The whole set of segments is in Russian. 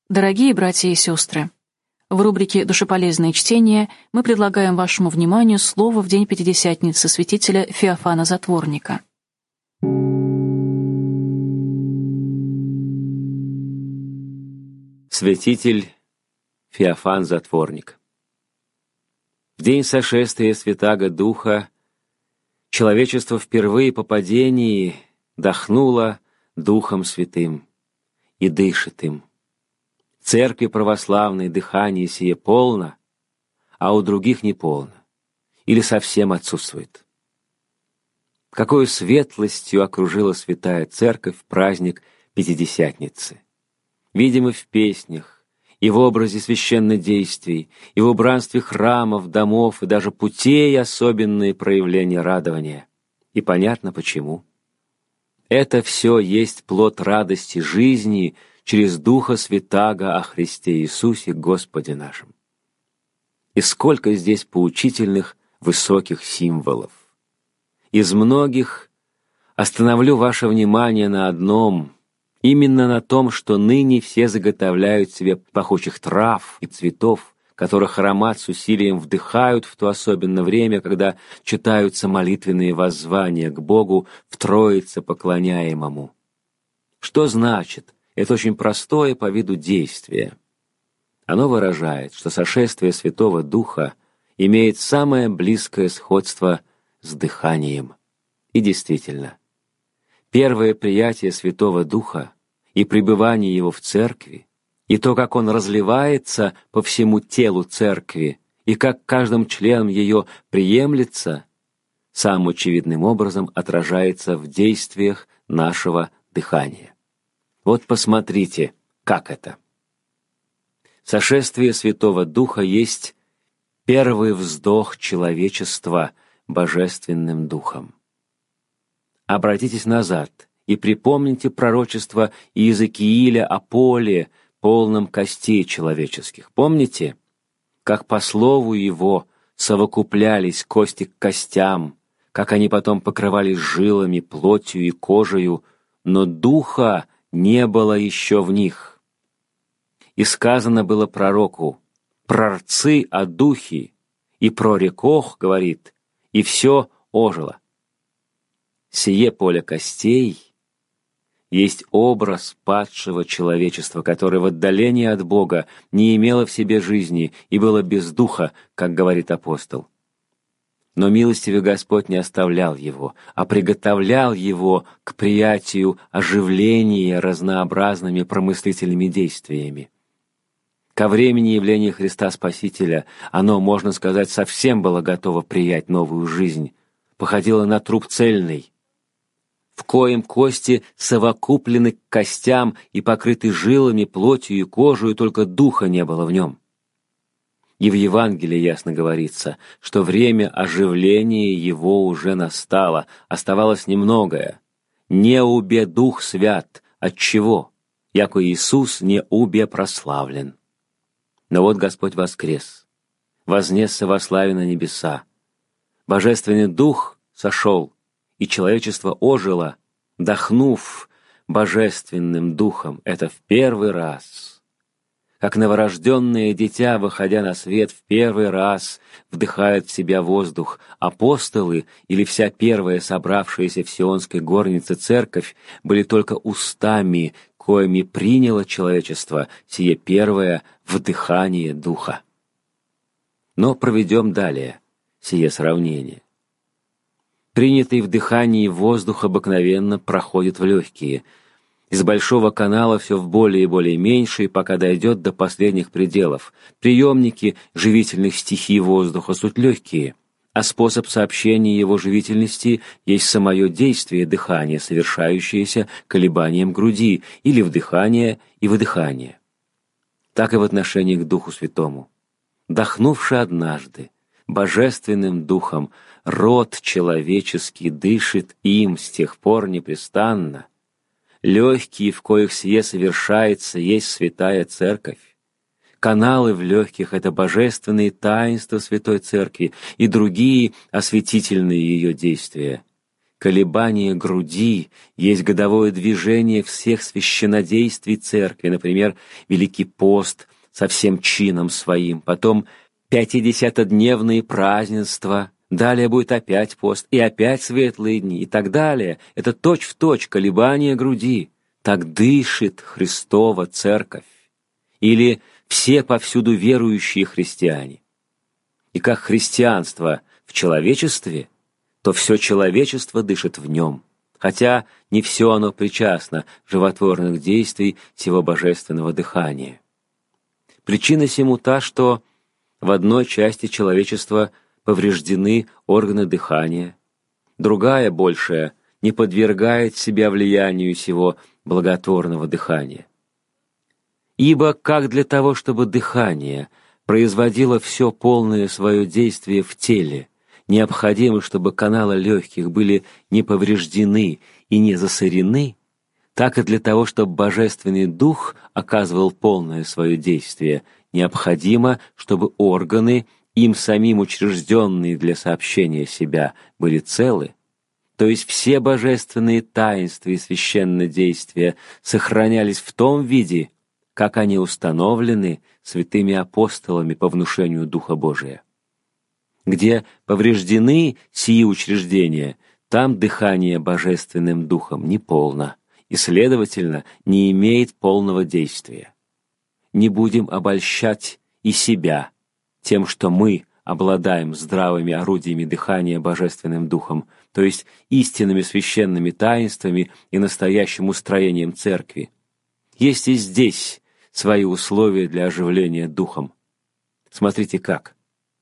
Дорогие братья и сестры, в рубрике «Душеполезные чтения» мы предлагаем вашему вниманию слово в день Пятидесятницы святителя Феофана Затворника. Святитель Феофан Затворник. В день сошествия Святаго Духа человечество впервые по падении дохнуло Духом Святым и дышит им. Церкви православной дыхание сие полно, а у других не полно, или совсем отсутствует. Какою светлостью окружила Святая Церковь праздник Пятидесятницы. Видимо, в песнях, и в образе священнодействий, и в убранстве храмов, домов, и даже путей особенные проявления радования. И понятно почему. Это все есть плод радости жизни через Духа Святаго о Христе Иисусе Господе нашем. И сколько здесь поучительных высоких символов. Из многих остановлю ваше внимание на одном, именно на том, что ныне все заготовляют себе пахучих трав и цветов, которых аромат с усилием вдыхают в то особенное время, когда читаются молитвенные воззвания к Богу в Троице поклоняемому. Что значит? Это очень простое по виду действие. Оно выражает, что сошествие Святого Духа имеет самое близкое сходство с дыханием. И действительно, первое приятие Святого Духа и пребывание Его в Церкви, и то, как Он разливается по всему телу Церкви, и как каждым членом ее приемлется, самым очевидным образом отражается в действиях нашего дыхания. Вот посмотрите, как это. Сошествие Святого Духа есть первый вздох человечества Божественным Духом. Обратитесь назад и припомните пророчество Иезекииля о поле, полном костей человеческих. Помните, как по слову его совокуплялись кости к костям, как они потом покрывались жилами, плотью и кожею, но духа не было еще в них. И сказано было пророку: «Прорцы о духе, и прорекох, — говорит, — и все ожило». Сие поле костей есть образ падшего человечества, которое в отдалении от Бога не имело в себе жизни и было без духа, как говорит апостол. Но милостивый Господь не оставлял его, а приготовлял его к приятию оживления разнообразными промыслительными действиями. Ко времени явления Христа Спасителя оно, можно сказать, совсем было готово принять новую жизнь, походило на труп цельный, в коем кости совокуплены к костям и покрыты жилами, плотью и кожей, только духа не было в нем. И в Евангелии ясно говорится, что время оживления его уже настало, оставалось немногое. «Не убе Дух Свят». Отчего? Яко Иисус не убе прославлен. Но вот Господь воскрес, вознесся во славе на небеса. Божественный Дух сошел, и человечество ожило, дохнув Божественным Духом. Это в первый раз. Как новорожденное дитя, выходя на свет, в первый раз вдыхает в себя воздух. Апостолы или вся первая собравшаяся в Сионской горнице церковь были только устами, коими приняло человечество сие первое вдыхание Духа. Но проведем далее сие сравнение. Принятый в дыхании воздух обыкновенно проходит в легкие. Из большого канала все в более и более меньшие, пока дойдет до последних пределов. Приемники живительных стихий воздуха суть легкие, а способ сообщения его живительности есть самое действие дыхания, совершающееся колебанием груди, или вдыхание и выдыхание. Так и в отношении к Духу Святому. Дохнувши однажды Божественным Духом, род человеческий дышит им с тех пор непрестанно. Легкие, в коих сие совершается, есть Святая Церковь. Каналы в легких — это божественные таинства Святой Церкви и другие осветительные ее действия. Колебание груди есть годовое движение всех священнодействий церкви, например, Великий пост со всем чином своим, потом пятидесятодневные празднества, далее будет опять пост, и опять светлые дни, и так далее. Это точь-в-точь колебание груди. Так дышит Христова церковь. Или все повсюду верующие христиане. И как христианство в человечестве, то все человечество дышит в нем, хотя не все оно причастно животворных действий сего божественного дыхания. Причина сему та, что в одной части человечества повреждены органы дыхания, другая, большая, не подвергает себя влиянию сего благотворного дыхания. Ибо как для того, чтобы дыхание производило все полное свое действие в теле, необходимо, чтобы каналы легких были не повреждены и не засорены, так и для того, чтобы Божественный Дух оказывал полное свое действие, необходимо, чтобы органы, им самим учрежденные для сообщения себя, были целы, то есть все божественные таинства и священнодействия сохранялись в том виде, как они установлены святыми апостолами по внушению Духа Божия. Где повреждены сии учреждения, там дыхание Божественным Духом неполно и, следовательно, не имеет полного действия. Не будем обольщать и себя тем, что мы обладаем здравыми орудиями дыхания Божественным Духом, то есть истинными священными таинствами и настоящим устроением Церкви. Есть и здесь свои условия для оживления Духом. Смотрите как.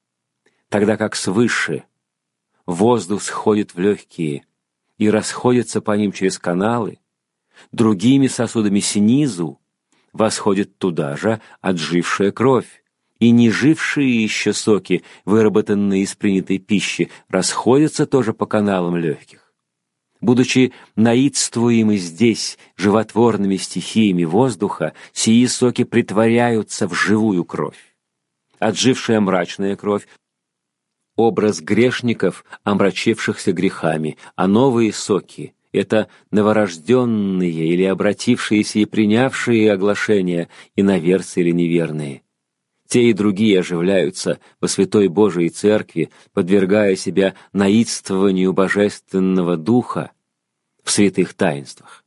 Тогда как свыше воздух сходит в легкие и расходится по ним через каналы, другими сосудами снизу восходит туда же отжившая кровь, и нежившие еще соки, выработанные из принятой пищи, расходятся тоже по каналам легких. Будучи наидствуемы здесь животворными стихиями воздуха, сии соки притворяются в живую кровь. Отжившая мрачная кровь — образ грешников, омрачившихся грехами, а новые соки — это новорожденные или обратившиеся и принявшие оглашения, иноверцы или неверные. Те и другие оживляются во Святой Божией Церкви, подвергая себя наидствованию Божественного Духа в святых таинствах.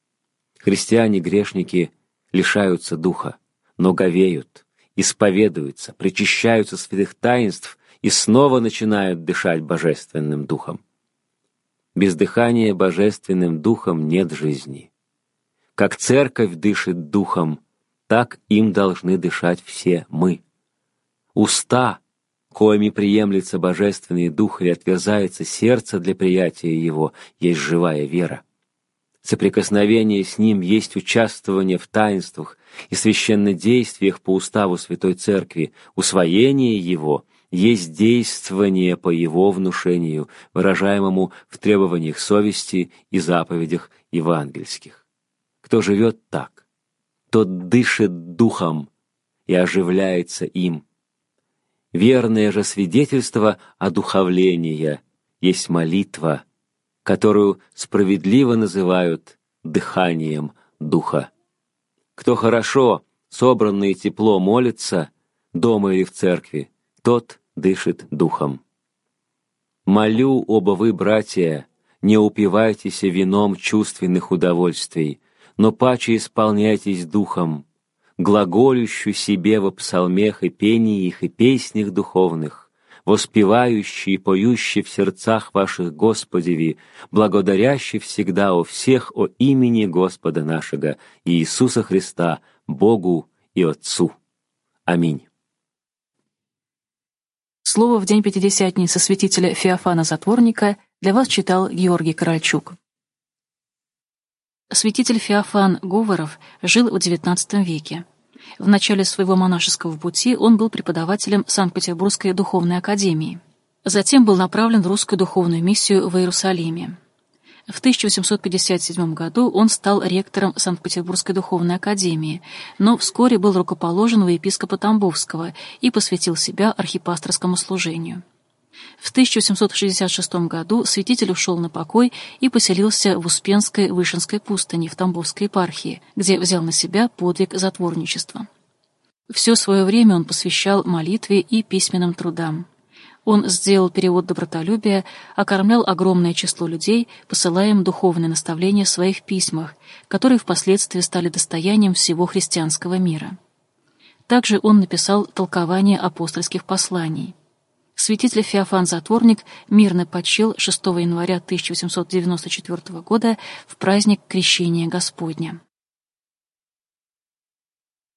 Христиане-грешники лишаются Духа, но говеют, исповедуются, причащаются святых таинств и снова начинают дышать Божественным Духом. Без дыхания Божественным Духом нет жизни. Как Церковь дышит Духом, так им должны дышать все мы. Уста, коими приемлется Божественный Дух или отверзается сердце для приятия Его, есть живая вера. Соприкосновение с Ним есть участвование в таинствах и священнодействиях по уставу Святой Церкви, усвоение Его есть действование по Его внушению, выражаемому в требованиях совести и заповедях евангельских. Кто живет так, тот дышит Духом и оживляется им. Верное же свидетельство одуховления есть молитва, которую справедливо называют дыханием Духа. Кто хорошо, собранно и тепло молится, дома или в церкви, тот дышит Духом. Молю, оба вы, братья, не упивайтесь вином чувственных удовольствий, но паче исполняйтесь Духом, глаголющую себе во псалмех и пениях и песнях духовных, воспевающий и поющий в сердцах ваших Господеви, благодарящий всегда о всех о имени Господа нашего Иисуса Христа, Богу и Отцу. Аминь. Слово в день Пятидесятницы святителя Феофана Затворника для вас читал Георгий Корольчук. Святитель Феофан Говоров жил в XIX веке. В начале своего монашеского пути он был преподавателем Санкт-Петербургской духовной академии. Затем был направлен в русскую духовную миссию в Иерусалиме. В 1857 году он стал ректором Санкт-Петербургской духовной академии, но вскоре был рукоположен во епископа Тамбовского и посвятил себя архипасторскому служению. В 1766 году святитель ушел на покой и поселился в Успенской Вышинской пустыне в Тамбовской епархии, где взял на себя подвиг затворничества. Все свое время он посвящал молитве и письменным трудам. Он сделал перевод добротолюбия, окормлял огромное число людей, посылая им духовные наставления в своих письмах, которые впоследствии стали достоянием всего христианского мира. Также он написал толкование апостольских посланий. Святитель Феофан Затворник мирно почил 6 января 1894 года в праздник Крещения Господня.